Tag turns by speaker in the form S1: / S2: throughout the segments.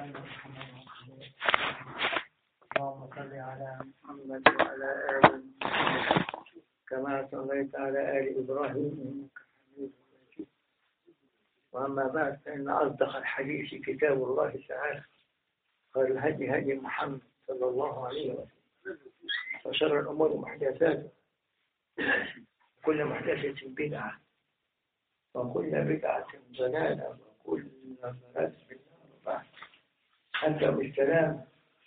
S1: اللهم صل على محمد وعلى آل محمد كما صليت على آل إبراهيم إنك حميد مجيد. وأما بعد فإن أصدق الحديث كتاب الله تعالى، خير الهدي هدي محمد صلى الله عليه وسلم، وشر الأمور محدثاتها، كل محدثة بدعة، وكل بدعة ضلالة، وكل ضلالة في النار. بعد أنت بالسلام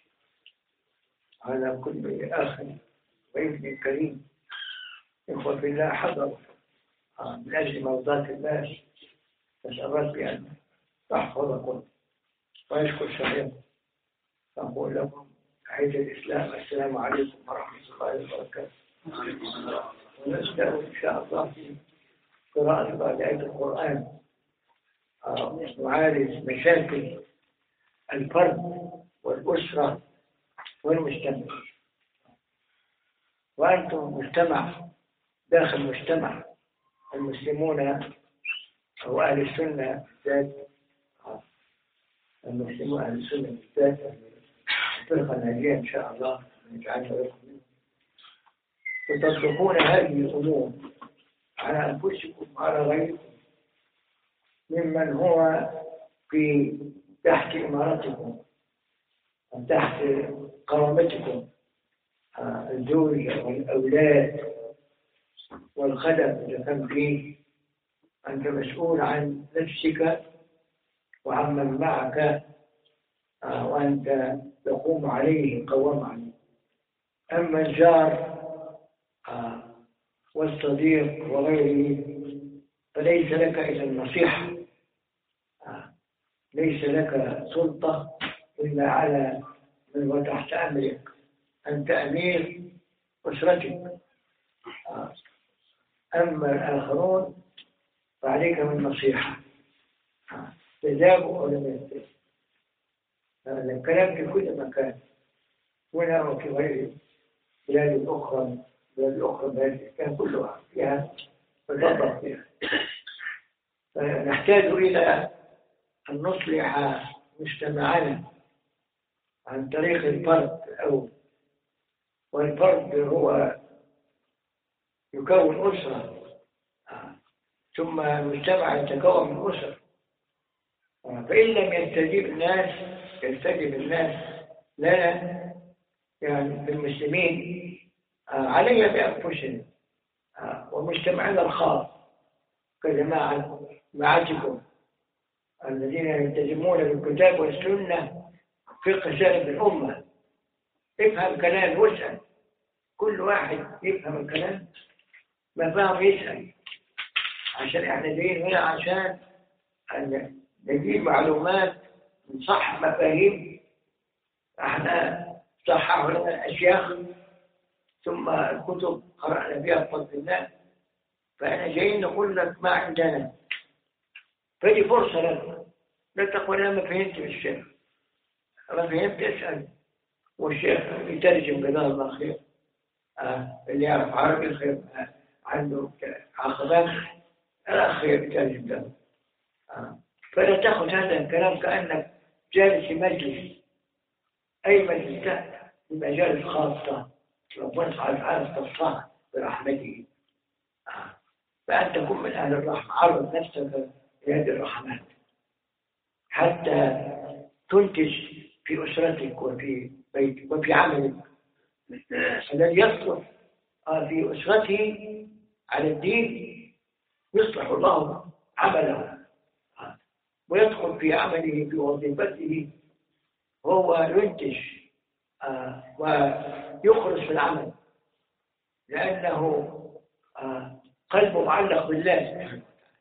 S1: على كل أخ وابن كريم، إخوة في الله حضروا من أجل مرضاة الله، نسأل ربي أن يحفظكم ويشكر سعيكم. أقول لكم عيد الإسلام، السلام عليكم ورحمة الله وبركاته. ونبدأ إن شاء الله في قراءة بعد آية القرآن، نعالج مشاكل الفرد والأسرة والمجتمع. وأنتم مجتمع داخل مجتمع، المسلمون أو أهل السنة بالذات، المسلمون أهل السنة بالذات، الفرقة الناجية إن شاء الله نجعلها لكم منه، وتطبقون هذه الأمور على أنفسكم وعلى غيركم ممن هو في تحت إمارتكم وتحت قوامتكم، الزوجة والأولاد والخدم إذا كان فيه. أنت مسؤول عن نفسك وعن من معك، وأنت تقوم عليه قوام عليه. أما الجار والصديق وغيره فليس لك إلا النصيحة، ليس لك سلطة إلا على من هو تحت أمرك. أنت أمير أسرتك. أما الآخرون فعليك من نصيحة، تجابوا أو لم يستجابوا. هذا الكلام في كل مكان، هنا وفي غير بلاد الأخرى، كان كلها فيها تطبق فيها. فنحتاج إلى أن نصلح مجتمعنا عن طريق الفرد الأول، والفرد هو يكون أسرة، ثم المجتمع يتكون من أسر. فإن لم يستجيب الناس لنا، يعني المسلمين، علي بأنفسنا ومجتمعنا الخاص كجماعتكم الذين يلتزمون بالكتاب والسنة في قسالة الأمة. افهم كلام واسأل، كل واحد يفهم الكلام، ما فهم يسأل، عشان احنا جايين هنا عشان نجيب معلومات، نصحح مفاهيم احنا صححوا لنا الأشياخ، ثم الكتب قرأنا فيها بفضل الله. فأنا جايين نقول لك ما عندنا، فدي فرصة لك. لا تقول أنا ما فهمت الشيخ، ما فهمت اسأل، والشيخ يترجم جزاه الله خير. اللي يعرف عربي خير، عنده عقبات خير يترجم له. فلا تأخذ هذا الكلام كأنك جالس في مجلس، أي مجلس، في مجالس خاصة ربنا سبحانه وتعالى اختصها برحمته. فأنت تكون من أهل الرحمة، عرض نفسك لهذه الرحمات حتى تنتج في أسرتك وفي بيتك وفي عملك. الذي يصلح في أسرته على الدين يصلح الله عمله، ويدخل في عمله في وظيفته، هو ينتج ويخلص في العمل، لأنه قلبه معلق بالله.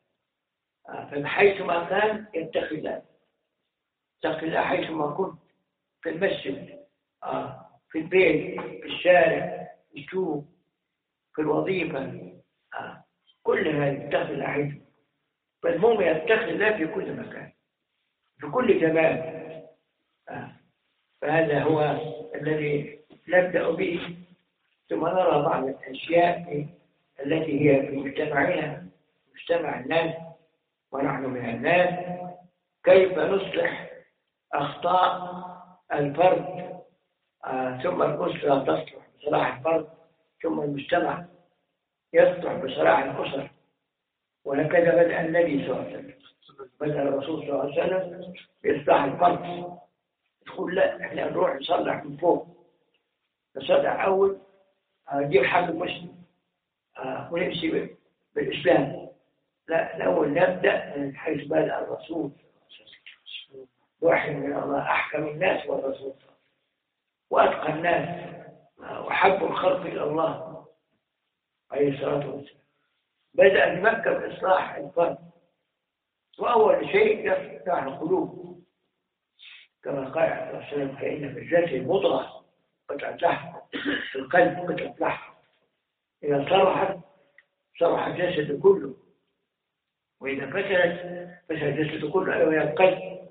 S1: فحيثما كان يتقي الله، اتق الله حيثما كنت، في المسجد، في البيت، في الشارع، في السوق، في الوظيفة، كل هذه اتق الله حيثما. فالمهم يتقي الله في كل مكان، في كل زمان. فهذا هو الذي نبدأ به، ثم نرى بعض الأشياء التي هي في مجتمعنا، مجتمع الناس ونحن من الناس، كيف نصلح أخطاء الفرد، ثم الأسرة تصلح بصلاح الفرد، ثم المجتمع يصلح بصلاح الأسر. وهكذا بدأ النبي صلى الله عليه وسلم، بدأ الرسول صلى الله عليه وسلم بإصلاح الفرد. تقول لا، احنا نروح نصلح من فوق، نصلح أول، نجيب حق مسلم ونمشي بالإسلام. لا، الأول نبدأ من حيث بدأ الرسول، وحي من الله، أحكم الناس والرسول، وأتقى الناس، وحب الخلق إلى الله عليه الصلاة والسلام. بدأ بمكة بإصلاح الفرد، وأول شيء يفتح القلوب، كما قال عليه الصلاة والسلام: فإن في الجسد مضغة قطعة لحم، في القلب قطعة لحم، إذا صلحت صلح الجسد كله، وإذا فسدت فسد الجسد كله، وهي القلب.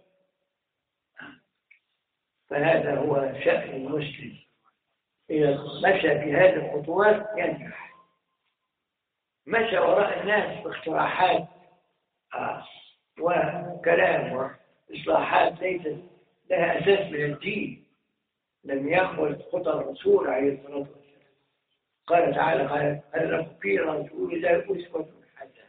S1: فهذا هو شأن المسلم، إذا مشى في هذه الخطوات ينجح. مشى وراء الناس باقتراحات وكلام وإصلاحات ليست لها أساس من الدين، لم يأخذ خطى الرسول عليه الصلاة والسلام. قال تعالى: هل لكم في رسول الله أسوة حسنة.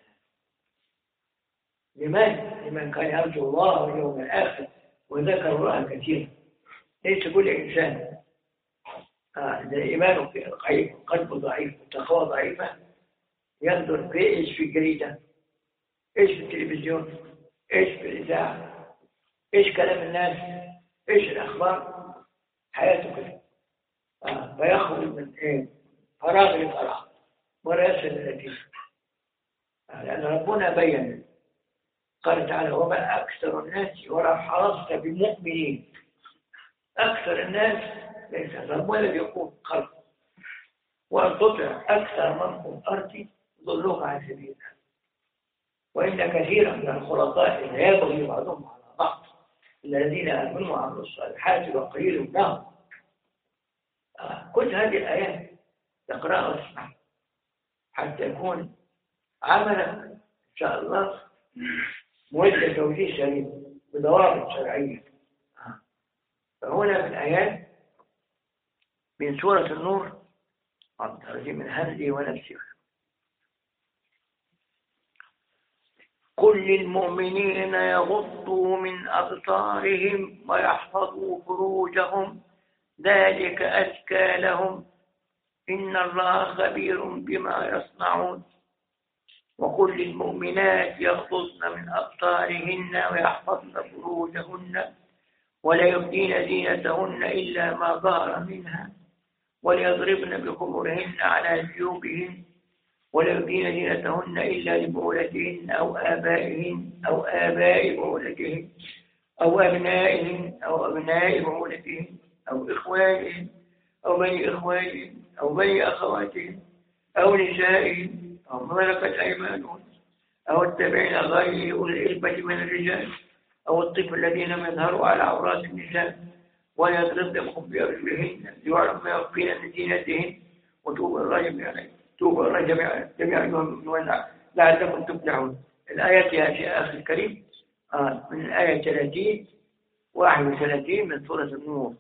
S1: لمن كان يرجو الله واليوم الآخر وذكر الله كثيرا. ليس كل إنسان إذا إيمانه ضعيف، قلبه ضعيف، والتقوى ضعيفة، ينظر في إيش في الجريدة، إيش في التلفزيون، إيش في الإذاعة، إيش كلام الناس، إيش الأخبار، حياته كده. فيخرج من فراغ لفراغ ولا يصل النتيجة. لأن ربنا بين، قال تعالى: وما أكثر الناس ولو حرصت بمؤمنين. أكثر الناس ليس ربنا الذي يقول خلق، وأن تطع أكثر من في الأرض يضلوك عن سبيل الله، وإن كثيرا من الخلطاء لا يبغي بعضهم على بعض الذين آمنوا وعملوا الصالحات وقليل منهم. كل هذه الآيات تقرأها واسمع حتى يكون عملك إن شاء الله موجه توجيه سليم بضوابط شرعية. فهنا في الآيات من سورة النور من همزه ونفسه: قل للمؤمنين يغضوا من أبصارهم ويحفظوا فروجهم ذلك أزكى لهم إن الله خبير بما يصنعون. وقل للمؤمنات يغضضن من أبصارهن ويحفظن فروجهن ولا يبدين زينتهن إلا ما ظهر منها وليضربن بخمرهن على جيوبهن ولا يبدين زينتهن إلا لبعولتهن أو آبائهن أو آباء بعولتهن أو أبنائهن أو أبناء بعولتهن أو إخوانهن أو بني إخوانهن أو بني أخواتهن أو نسائهن أو ملكت أيمانهن أو التابعين غير أولي الإربة من الرجال أو الطفل الذين لم يظهروا على عورات النساء ولا يضربن بأرجلهن ليعلم ما يخفين من زينتهن وتوبوا الرجل جميعا لعلكم تفلحون. الآيات يا أخي الكريم من الآية 30 31 من سورة النور.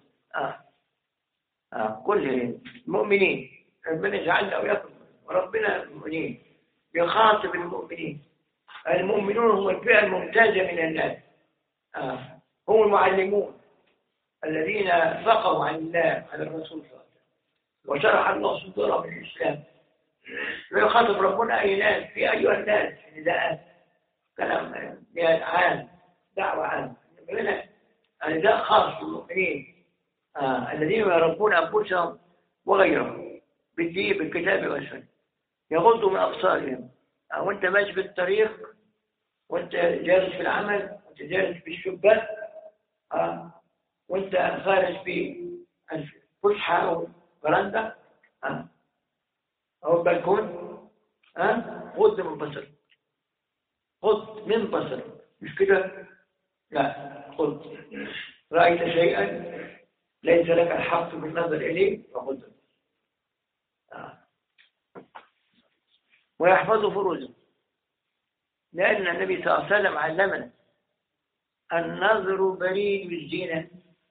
S1: كل المؤمنين ربنا يجعلنا ويكن وربنا المؤمنين يخاطب المؤمنين. المؤمنون هم الفئة الممتازة من الناس، هم المعلمون الذين فقهوا عن الله على الرسول صلى الله عليه وسلم وشرح الله صدورهم الإسلام. ويخاطب ربنا أي ناس في أيها الناس نداءات، كلام عام، دعوة عام. هنا نداء خاص بالمؤمنين الذين يربون أنفسهم وغيرهم بالدين بالكتاب والسنة. يغضوا من أبصارهم، وأنت ماشي في الطريق، وأنت جالس في العمل، وأنت جالس في الشباك، وأنت خارج في الفسحة أو البرندة أو البلكون، غض من بصرك، غض من بصرك، مش كده؟ لا، غض. رأيت شيئا ليس لك الحق بالنظر إليه فغض. ويحفظوا فروجهم، لأن النبي صلى الله عليه وسلم علمنا النظر بريد الزنا.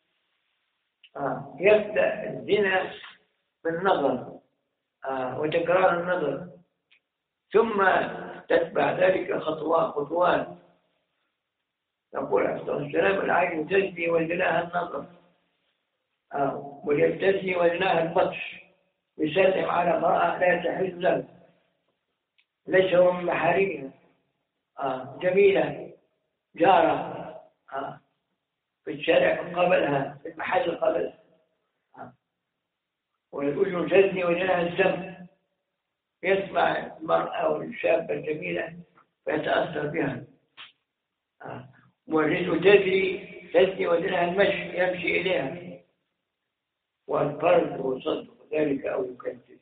S1: يبدأ الزنا بالنظر وتكرار النظر، ثم تتبع ذلك خطوات. يقول عليه الصلاة والسلام: العين تزني وزناها النظر، واليد تزني وزناها البطش. يسلم على امرأة لا تحل له، ليس هو من محارمها، جميلة، جارة، في الشارع قبلها، في المحل قبلها. ويقول تزني وزناها الزم، يسمع المرأة أو الشابة الجميلة فيتأثر بها. والرجل تزني وزناها المشي، يمشي إليها. والفرد وصدق ذلك أو يكذب.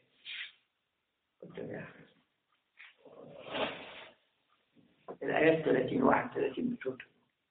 S1: الآيات 30 31 من سورة.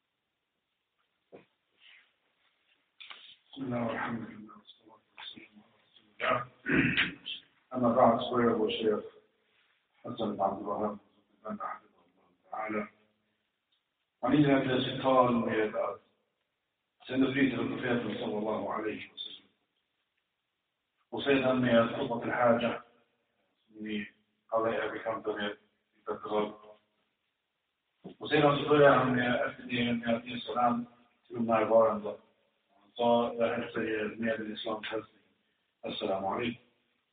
S2: بسم الله والحمد لله والصلاة والسلام على رسول الله. أما بعد، سورة والشيخ حسن بن عبد الوهاب حفظه الله تعالى. Han inledde sitt tal med att sända frid till profeten sallallahu alaihi wasallam. Och sedan med att komma till Haja, som ni alla är bekanta med i Petral. Och sedan så börjar han med efterdelningen med att ge salam till de närvarande. Han sa därefter med en islams hälsning: Assalamu alaikum.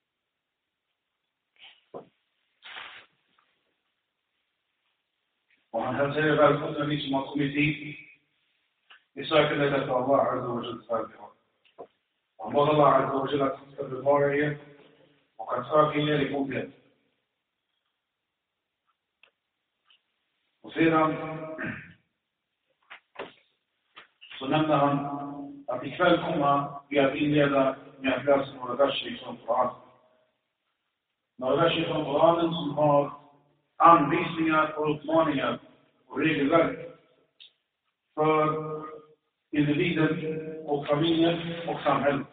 S2: Och han hälsar välkomna ni som har kommit hit i sökandet efter Allah Azza wa Jalla färdighet. Han bad Allah Azza wa Jalla att han ska bevara er och att söka er i godhet. Och sedan så nämnde han att ikväll kommer vi att inleda med att läsa några verser från Koran. Några verser från Koranen som har anvisningar och uppmaningar och regelverk för individen och familjen och samhället.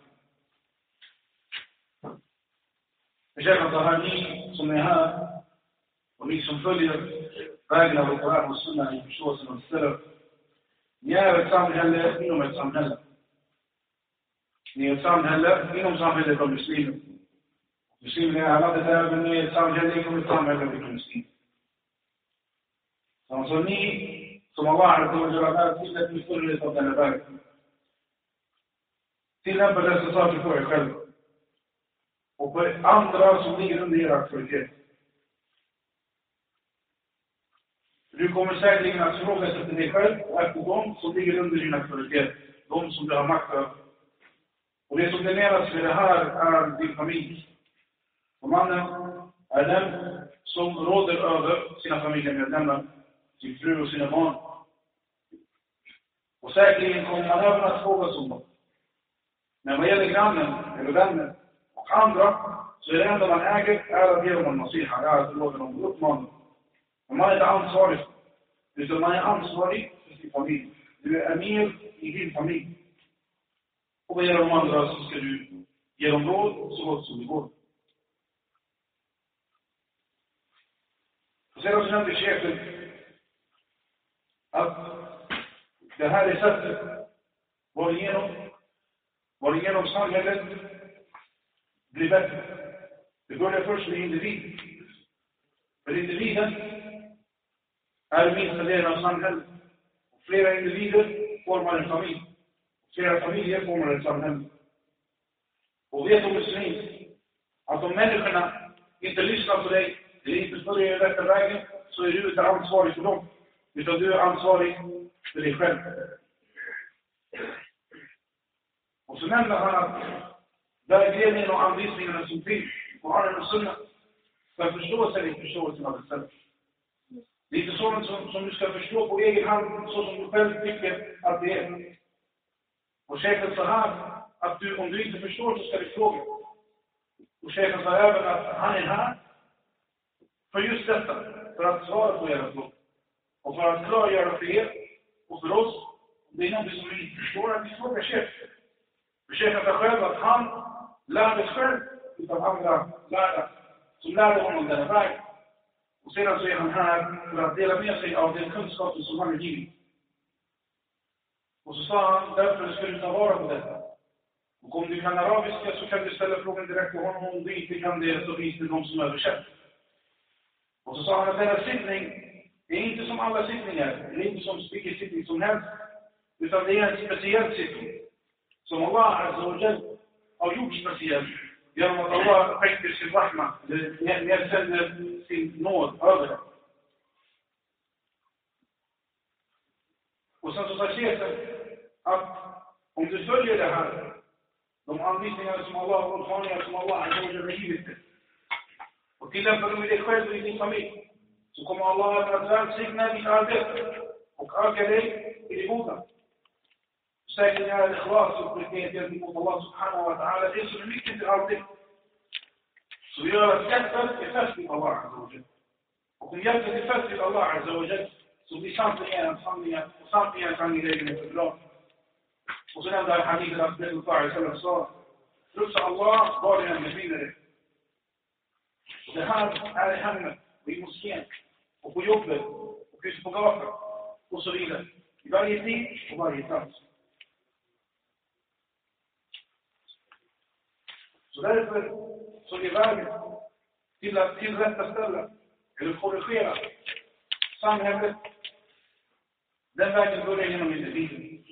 S2: Jag känner att det här ni som är här och ni som följer vägen av Koran och Sunna i förståelsen av stället, ni är ett samhälle inom ett samhälle. Ni är ett samhälle inom samhället av muslimer. Muslimer är alla det där, men ni är ett samhälle inom ett samhälle av muslimer. Så ni som Allah har gjort här till att ni följer av denna väg. Tillämpa dessa saker för er själv. Och för andra som ligger under er auktoritet. Du kommer säkerligen att fråga efter dig själv och efter dem som ligger under din auktoritet. De som du har makt över. Och det som det menas med det här är din familj. Och mannen är den som råder över sina familjemedlemmar, sin fru och sina barn. Och säkerligen kommer man även att fråga om dem. Men vad gäller grannen eller vänner och andra, så är det enda man äger är att ge dem en nasiha, är att råda dem uppmaning. Men man är inte ansvarig, utan man är ansvarig för sin familj. Du är emir i din familj. Och vad gäller de andra så ska du ge dem råd så gott som det går. Och sedan så nämnde chefen att det här är sättet varigenom samhället blir bättre. Det börjar först med individ. För individen är den minsta delen av samhället. Och flera individer formar en familj. Flera familjer formar ett samhälle. Och vet du muslim att om människorna inte lyssnar på dig eller inte följer den rätta vägen, så är du inte ansvarig för dem. Utan du är ansvarig för dig själv. Och så nämner han att vägledningen och anvisningarna som finns på Koranen och Sunna ska förståelsen av det stället. Det är inte sådant som du ska förstå på egen hand så som du själv tycker att det är. Och chefen sa här att om du inte förstår så ska du fråga. Och chefen sa även att han är här för just detta, för att svara på era frågor. Och för att klargöra för er och för oss, det är något som vi inte förstår, att vi frågar chefen. För chefen sa själv att han lärde själv utav andra lärare som lärde honom denna väg. Och sedan så är han här för att dela med sig av den kunskapen som han är givet. Och så sa han, därför ska du ta vara på detta. Och om du kan arabiska så kan du ställa frågan direkt till honom. Om du inte kan det så finns det de som översätter. Och så sa han att denna sittning är inte som alla sittningar. Det är inte som vilken sittning som helst. Utan det är en speciell sittning. Som Allah Azza wa Jal har gjort speciell. Genom att Allah skänker sin rahma. Nedsänder sin nåd över det. Och sen så sa chefen att om du följer det här, de anvisningar som Allah och uppmaningar som Allah har givit dig, och tillämpar dem i dig själv och i din familj, så kommer Allah att välsigna ditt arbete och öka dig i det goda. Säkert är det ikhlas och uppriktighet gentemot Allah subhanahu wa ta'ala det som är mycket till allting. Så vi gör att hjärtat är fäst vid Allah Azza wa Jal. Och om hjärtat är fäst vid Allah Azza wa Jal så blir samtliga angelägenheter bra. Och så nämnde han hadithen att Rasulullah sa: frukta Allah var det än befinner dig. Och det här är i hemmet och i moskén och på jobbet och ute på gatan och så vidare. I varje tid och varje plats. Så därför så är vägen till att tillrättaställa eller korrigera samhället, den vägen börjar genom individen.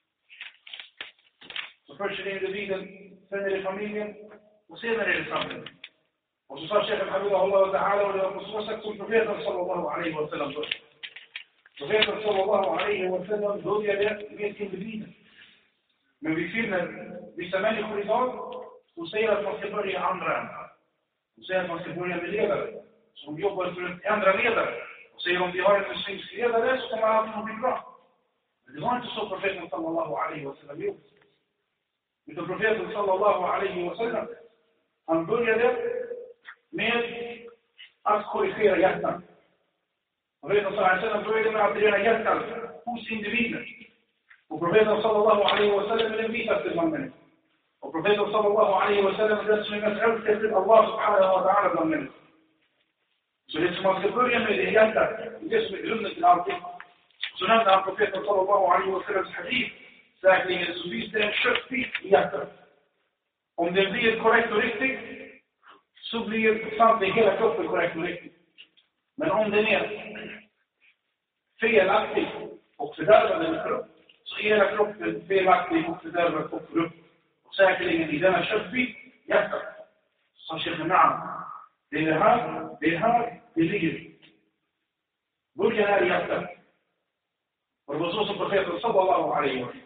S2: Så först är det individen, sen är det familjen och sen är det samhället. Och så sa Sheikh Hamidullah Ta'ala, och det var på så sätt som profeten sallallahu alaihi wa sallam började. Profeten sallallahu alaihi wa sallam började med individen. Men vi finner vissa människor idag som säger att man ska börja andra ändar. De säger att man ska börja med ledare. Som jobbar för att ändra ledare. Och säger om vi har en muslimsk ledare så kommer allting att bli bra. Men det var inte så profeten sallallahu alaihi wa sallam gjorde. Utan profeten sallallahu alaihi wa sallam, han började med att korrigera hjärtan. Profeten sallallahu alaihi wa sallam började med att rena hjärtan hos individen. Och profeten sallallahu alaihi wa sallam är den vitaste bland människor. Och profeten sallallahu alaihi wa sallam är den som är mest älskad till Allah subhanahu wa ta'ala bland människor. Så det som man ska börja med är hjärtat. Det som är grunden till allting. Så nämnde han profeten sallallahu alaihi wa sallams hadith. Säkerligen så finns det en köttbit i hjärtat. Om den blir korrekt och riktigt så blir samtidigt hela kroppen korrekt och riktigt. Men om den är felaktig och fördärvad eller korrupt så är hela kroppen felaktig och fördärvad och korrupt. Och säkerligen i denna köttbit, hjärtat. Så Sheikh Naam, det är här det ligger. Början är i hjärtat. Och det var så som profeten sallallahu alaihi wa sallam.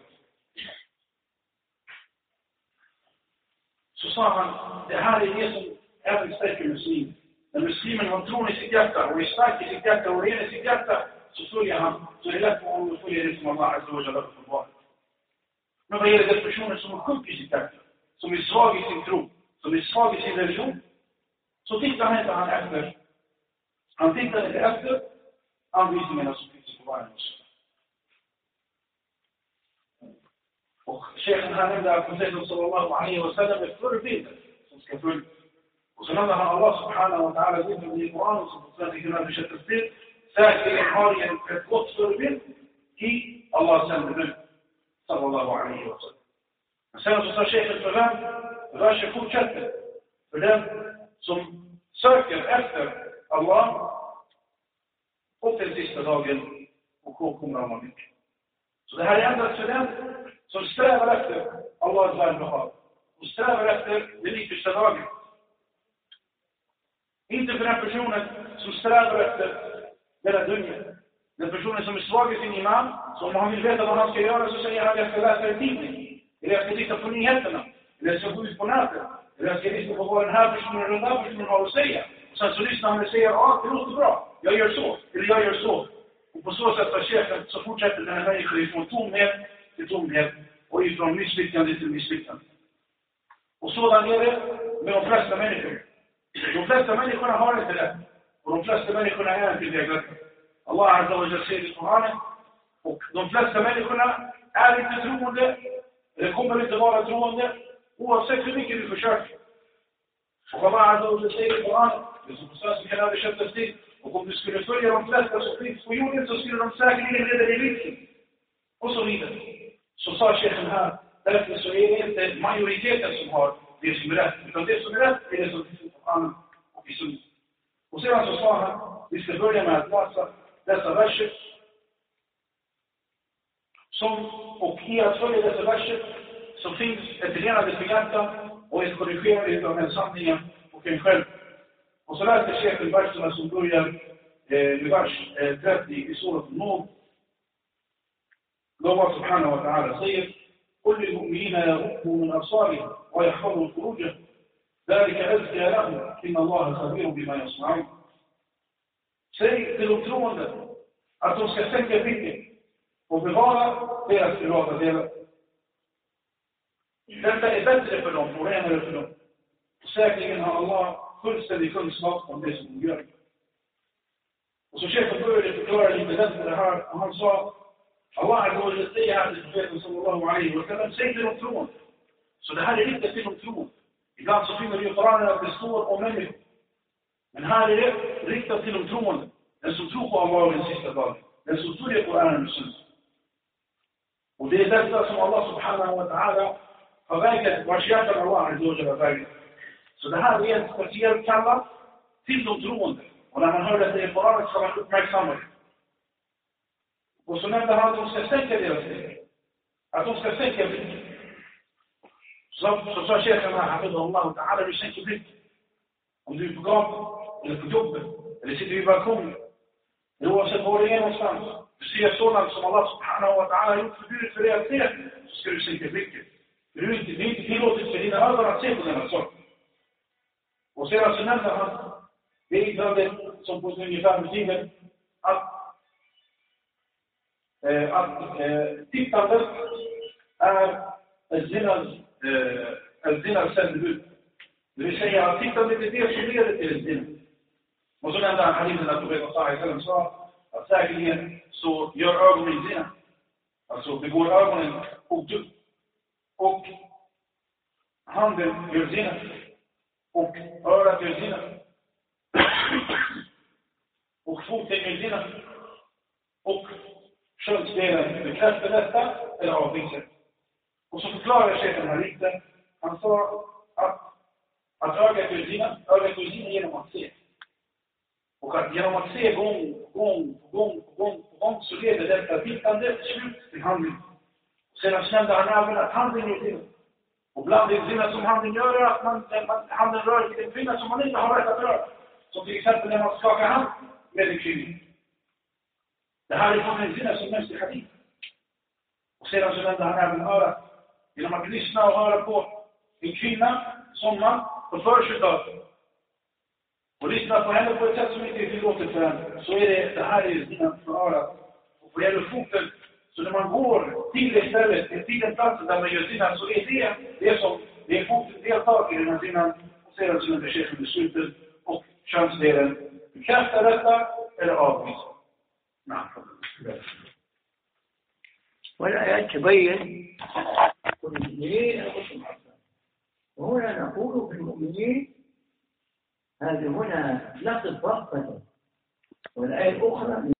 S2: Så sa han, det här är det som även stärker muslimen. När muslimen har tron i sitt hjärta och är stark i sitt hjärta och ren i sitt hjärta så följer han, så är det lätt för honom att följa det som Allah Azza wa Jalla för barnet. Men vad gäller den personen som är sjuk i sitt hjärta, som är svag i sin tro, som är svag i sin religion, så tittar inte han efter. Han tittar inte efter anvisningarna som finns på varje muslim. Och Sheikhen här nämnde att profeten sallallahu alaihi wa sallam är förebilder som ska följa. Och så nämnde han Allah subhanahu wa ta'ala i Koranen som på svenska kunna översättas till. Säkerligen har ett gott förebild i Allahs sändebud sallallahu alaihi wa sallam. Men sen så sa Sheikhen för vem? Versen fortsätter. För den som söker efter Allah och den sista dagen och kommer Allah mycket. Så det här är endast för den som strävar efter Allahs välbehag och strävar efter den yttersta dagen. Inte för den personen som strävar efter denna dunya. Den personen som är svag i sin iman, så om han vill veta vad han ska göra så säger han att jag ska läsa en tidning. Eller jag ska titta på nyheterna. Eller jag ska gå ut på nätet. Eller jag ska lyssna på vad den här personen och den här personen har att säga. Och sen så lyssnar han och säger, ja det låter bra. Jag gör så. Eller jag gör så. Och på så sätt har chefen så fortsätter den här människan ifrån tomhet till tomhet. Och ifrån misslyckande till misslyckande. Och sådan är det med de flesta människor. De flesta människorna har inte det. Och de flesta människorna är inte det. Allah Azza wa Jalla säger i Koranen. Och de flesta människorna är inte troende. Eller kommer inte vara troende. Oavsett hur mycket du försöker. Och Allah Azza wa Jalla säger i Koranen. Det som på svenska kan översättas till. Och om du skulle följa de flesta som finns på jorden så skulle de säkerligen leda dig vilsen. Och så vidare. så sa chefen här, därför så är det inte majoriteten som har det som är rätt, utan det som är rätt är det som finns på Koranen och i Sunna. Och sedan så sa han, vi ska börja med att läsa dessa verser. Och i att följa dessa verser så finns ett renande för hjärtan och ett korrigerande av en sanningen och en själv. Och så läste chefen verserna som börjar med vers 30 i Surat An-Nur. Allah subhanahu wa ta'ala säger: قل للمؤمنين يغضوا من أبصارهم ويحفظوا فروجهم ذلك أزكى لهم إن الله خبير بما يصنعون. Säg till de troende att de ska sänka blicken och bevara deras privata delar. Detta är bättre för dem och renare för dem. Säkerligen har Allah fullständig kunskap om det som de gör. Och så chefen började förklara lite lätt det här. Och han sa, Allah säger här till profeten sallallahu alaihi wa sallam, säg till de troende. Så det här är riktigt till de troende. Ibland så finner vi i Koranen att det står om människor. Men här är det riktat till de troende. Den som tror på Allah den sista dagen. Den som tror på Koranen och Sunna. Och det är detta som Allah subhanahu wa ta'ala har vägat, vars hjärtan Allah har vägat. Så det här är en speciell kalla till de troende. Och när man hör det i Koranen ska man uppmärksamma det. Och så nämnde han att de ska sänka deras liv. Att de ska sänka blicken. Så sa chefen här, hafidhullah ta'ala, du sänker blicken. Om du är på gatan, eller på jobbet, eller sitter i balkongen. Eller oavsett var det är någonstans. Du ser sådant som Allah subhanahu wa ta'ala har gjort förbudet för dig att se. Så ska du sänka blicken. Det är inte tillåtet för dina ögon att se på denna sak. Och sedan så nämnde han det yttrande som på ungefär betyder att tittandet är ett zinas sändebud. Det vill säga att tittandet är det som leder till ett zina. Och så nämnde han hadithen att profeten sa att säkerligen så gör ögonen zina. Alltså begår ögonen otukt. Och handen gör zina. Och örat gör zina. Och foten gör zina. Och könsdelen bekräftar detta eller avvisar. Och så förklarar chefen här lite. Han sa att ögat gör zina genom att se. Och att genom att se gång på gång så leder detta tittande slut till handling. Sedan nämnde han även att handling är zina. Och bland det zina som handling gör är att handen rör till en kvinna som man inte har rätt att röra. Som till exempel när man skakar hand med en kvinna. Det här är från en zina som nämns i hadith. Och sedan så nämnde han även örat. Genom att lyssna och höra på en kvinna som man på förskjutat. Och lyssna på henne på ett sätt som inte är tillåtet för henne. Så är det här är zina för örat. Och på gäller foten. Så när man går till det stället, till den platsen där man gör zina, så är det är foten deltagare i den här zinan. Och sedan så nämnde chefen beslutet och könsdelen bekräftar detta eller avvisar. نعم.
S1: والآيات تبين المؤمنين أنفسهم حقا. وهنا نقول في المؤمنين هذه هنا لفظ رغبة، والآية الأخرى